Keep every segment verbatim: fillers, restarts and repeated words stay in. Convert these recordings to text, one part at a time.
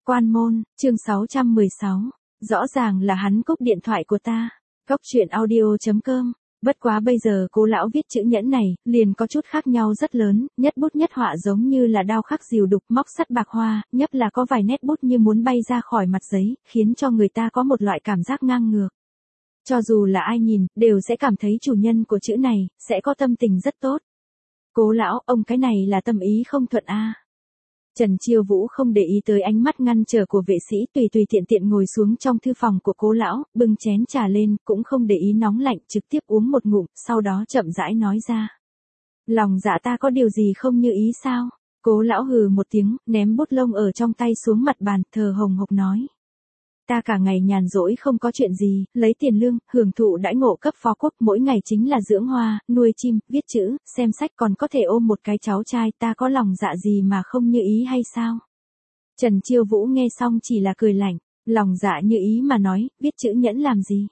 Quan môn, chương sáu trăm mười sáu. Rõ ràng là hắn cúp điện thoại của ta. Góc truyện audio chấm com. Bất quá bây giờ Cố lão viết chữ nhẫn này, liền có chút khác nhau rất lớn, nhất bút nhất họa giống như là đao khắc dìu đục móc sắt bạc hoa, nhất là có vài nét bút như muốn bay ra khỏi mặt giấy, khiến cho người ta có một loại cảm giác ngang ngược. Cho dù là ai nhìn, đều sẽ cảm thấy chủ nhân của chữ này, sẽ có tâm tình rất tốt. Cố lão, ông cái này là tâm ý không thuận a. À. Trần Chiêu Vũ không để ý tới ánh mắt ngăn trở của vệ sĩ, tùy tùy tiện tiện ngồi xuống trong thư phòng của Cố lão, bưng chén trà lên, cũng không để ý nóng lạnh, trực tiếp uống một ngụm, sau đó chậm rãi nói ra. Lòng dạ ta có điều gì không như ý sao? Cố lão hừ một tiếng, ném bút lông ở trong tay xuống mặt bàn, thờ hồng hộc nói. Ta cả ngày nhàn rỗi không có chuyện gì, lấy tiền lương, hưởng thụ đãi ngộ cấp phó quốc, mỗi ngày chính là dưỡng hoa, nuôi chim, viết chữ, xem sách, còn có thể ôm một cái cháu trai, ta có lòng dạ gì mà không như ý hay sao? Trần Chiêu Vũ nghe xong chỉ là cười lạnh, lòng dạ như ý mà nói, viết chữ nhẫn làm gì?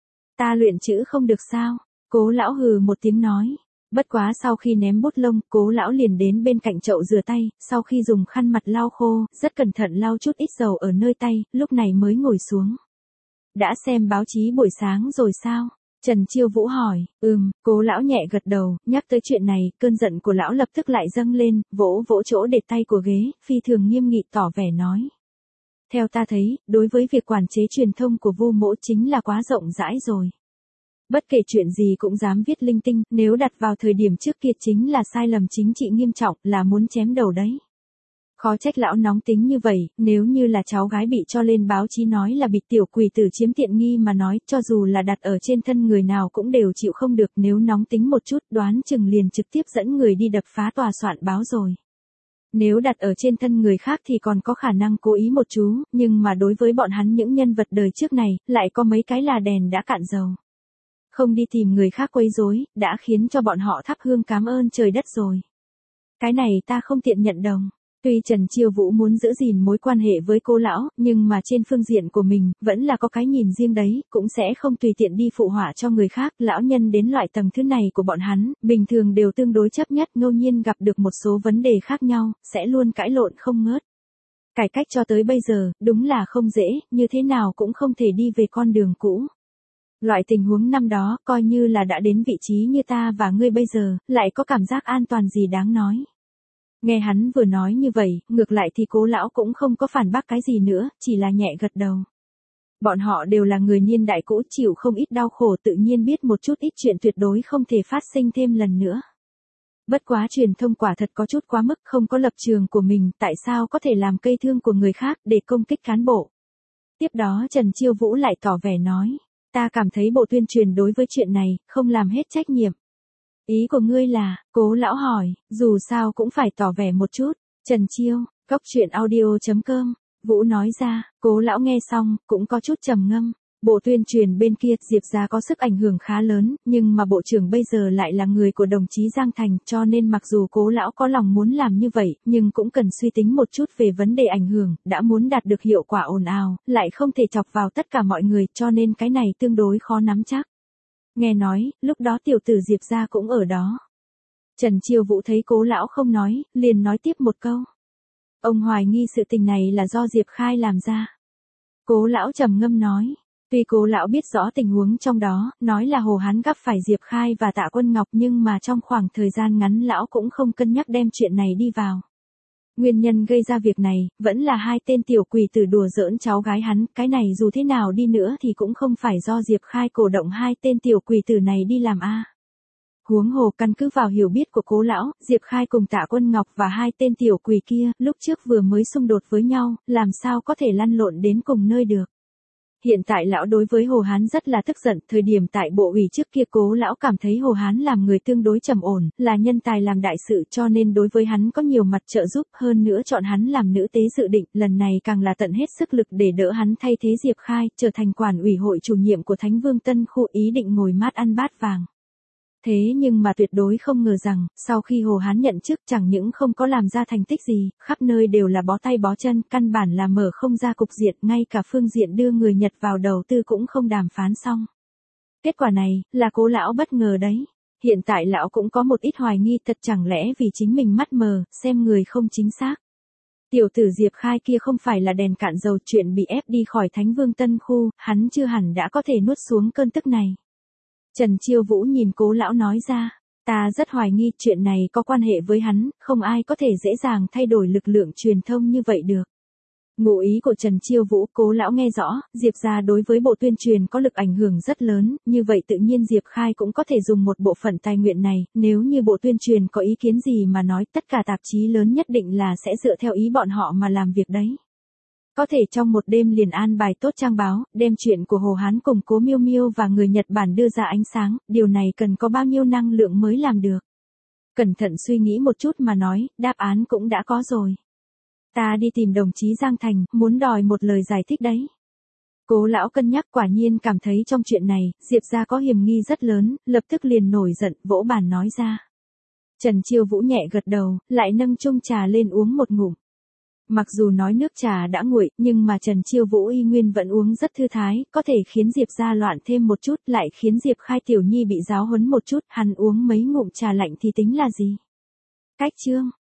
Ta luyện chữ không được sao? Cố lão hừ một tiếng nói. Bất quá sau khi ném bút lông, Cố lão liền đến bên cạnh chậu rửa tay, sau khi dùng khăn mặt lau khô, rất cẩn thận lau chút ít dầu ở nơi tay, lúc này mới ngồi xuống. Đã xem báo chí buổi sáng rồi sao? Trần Chiêu Vũ hỏi. Ừm, Cố lão nhẹ gật đầu, nhắc tới chuyện này, cơn giận của lão lập tức lại dâng lên, vỗ vỗ chỗ để tay của ghế, phi thường nghiêm nghị tỏ vẻ nói. Theo ta thấy, đối với việc quản chế truyền thông của Vu Mỗ chính là quá rộng rãi rồi. Bất kể chuyện gì cũng dám viết linh tinh, nếu đặt vào thời điểm trước kia chính là sai lầm chính trị nghiêm trọng, là muốn chém đầu đấy. Khó trách lão nóng tính như vậy, nếu như là cháu gái bị cho lên báo chí nói là bị tiểu quỷ tử chiếm tiện nghi mà nói, cho dù là đặt ở trên thân người nào cũng đều chịu không được, nếu nóng tính một chút, đoán chừng liền trực tiếp dẫn người đi đập phá tòa soạn báo rồi. Nếu đặt ở trên thân người khác thì còn có khả năng cố ý một chú, nhưng mà đối với bọn hắn những nhân vật đời trước này, lại có mấy cái là đèn đã cạn dầu. Không đi tìm người khác quấy rối, đã khiến cho bọn họ thắp hương cảm ơn trời đất rồi. Cái này ta không tiện nhận đồng. Tuy Trần Chiêu Vũ muốn giữ gìn mối quan hệ với Cố lão, nhưng mà trên phương diện của mình, vẫn là có cái nhìn riêng đấy, cũng sẽ không tùy tiện đi phụ họa cho người khác. Lão nhân đến loại tầng thứ này của bọn hắn, bình thường đều tương đối chấp nhất, ngẫu nhiên gặp được một số vấn đề khác nhau, sẽ luôn cãi lộn không ngớt. Cải cách cho tới bây giờ, đúng là không dễ, như thế nào cũng không thể đi về con đường cũ. Loại tình huống năm đó, coi như là đã đến vị trí như ta và ngươi bây giờ, lại có cảm giác an toàn gì đáng nói. Nghe hắn vừa nói như vậy, ngược lại thì Cố lão cũng không có phản bác cái gì nữa, chỉ là nhẹ gật đầu. Bọn họ đều là người niên đại cũ, chịu không ít đau khổ, tự nhiên biết một chút ít chuyện tuyệt đối không thể phát sinh thêm lần nữa. Bất quá truyền thông quả thật có chút quá mức, không có lập trường của mình, tại sao có thể làm cây thương của người khác để công kích cán bộ. Tiếp đó Trần Chiêu Vũ lại tỏ vẻ nói. Ta cảm thấy bộ tuyên truyền đối với chuyện này, không làm hết trách nhiệm. Ý của ngươi là, Cố lão hỏi, dù sao cũng phải tỏ vẻ một chút. Trần Chiêu, góc truyện audio chấm com. Vũ nói ra, Cố lão nghe xong, cũng có chút trầm ngâm. Bộ tuyên truyền bên kia, Diệp gia có sức ảnh hưởng khá lớn, nhưng mà bộ trưởng bây giờ lại là người của đồng chí Giang Thành, cho nên mặc dù Cố lão có lòng muốn làm như vậy, nhưng cũng cần suy tính một chút về vấn đề ảnh hưởng, đã muốn đạt được hiệu quả ồn ào, lại không thể chọc vào tất cả mọi người, cho nên cái này tương đối khó nắm chắc. Nghe nói, lúc đó tiểu tử Diệp gia cũng ở đó. Trần Chiêu Vũ thấy Cố lão không nói, liền nói tiếp một câu. Ông hoài nghi sự tình này là do Diệp Khai làm ra. Cố lão trầm ngâm nói. Tuy Cố lão biết rõ tình huống trong đó, nói là Hồ Hán gặp phải Diệp Khai và Tạ Quân Ngọc, nhưng mà trong khoảng thời gian ngắn lão cũng không cân nhắc đem chuyện này đi vào. Nguyên nhân gây ra việc này, vẫn là hai tên tiểu quỷ tử đùa giỡn cháu gái hắn, cái này dù thế nào đi nữa thì cũng không phải do Diệp Khai cổ động hai tên tiểu quỷ tử này đi làm a. Huống hồ căn cứ vào hiểu biết của Cố lão, Diệp Khai cùng Tạ Quân Ngọc và hai tên tiểu quỷ kia, lúc trước vừa mới xung đột với nhau, làm sao có thể lăn lộn đến cùng nơi được. Hiện tại lão đối với Hồ Hán rất là tức giận, thời điểm tại bộ ủy trước kia Cố lão cảm thấy Hồ Hán làm người tương đối trầm ổn, là nhân tài làm đại sự, cho nên đối với hắn có nhiều mặt trợ giúp, hơn nữa chọn hắn làm nữ tế dự định, lần này càng là tận hết sức lực để đỡ hắn thay thế Diệp Khai, trở thành quản ủy hội chủ nhiệm của Thánh Vương Tân khu, ý định ngồi mát ăn bát vàng. Thế nhưng mà tuyệt đối không ngờ rằng, sau khi Hồ Hán nhận chức chẳng những không có làm ra thành tích gì, khắp nơi đều là bó tay bó chân, căn bản là mở không ra cục diện, ngay cả phương diện đưa người Nhật vào đầu tư cũng không đàm phán xong. Kết quả này, là Cố lão bất ngờ đấy. Hiện tại lão cũng có một ít hoài nghi, thật chẳng lẽ vì chính mình mắt mờ, xem người không chính xác. Tiểu tử Diệp Khai kia không phải là đèn cạn dầu, chuyện bị ép đi khỏi Thánh Vương Tân Khu, hắn chưa hẳn đã có thể nuốt xuống cơn tức này. Trần Chiêu Vũ nhìn Cố lão nói ra, ta rất hoài nghi chuyện này có quan hệ với hắn, không ai có thể dễ dàng thay đổi lực lượng truyền thông như vậy được. Ngụ ý của Trần Chiêu Vũ, Cố lão nghe rõ, Diệp gia đối với bộ tuyên truyền có lực ảnh hưởng rất lớn, như vậy tự nhiên Diệp Khai cũng có thể dùng một bộ phận tài nguyện này, nếu như bộ tuyên truyền có ý kiến gì mà nói, tất cả tạp chí lớn nhất định là sẽ dựa theo ý bọn họ mà làm việc đấy. Có thể trong một đêm liền an bài tốt trang báo, đem chuyện của Hồ Hán cùng Cố Miêu Miêu và người Nhật Bản đưa ra ánh sáng, điều này cần có bao nhiêu năng lượng mới làm được. Cẩn thận suy nghĩ một chút mà nói, đáp án cũng đã có rồi. Ta đi tìm đồng chí Giang Thành, muốn đòi một lời giải thích đấy. Cố lão cân nhắc, quả nhiên cảm thấy trong chuyện này, Diệp gia có hiểm nghi rất lớn, lập tức liền nổi giận, vỗ bàn nói ra. Trần Chiêu Vũ nhẹ gật đầu, lại nâng chung trà lên uống một ngụm. Mặc dù nói nước trà đã nguội, nhưng mà Trần Chiêu Vũ y nguyên vẫn uống rất thư thái, có thể khiến Diệp gia loạn thêm một chút, lại khiến Diệp Khai tiểu nhi bị giáo huấn một chút, hắn uống mấy ngụm trà lạnh thì tính là gì. Cách chương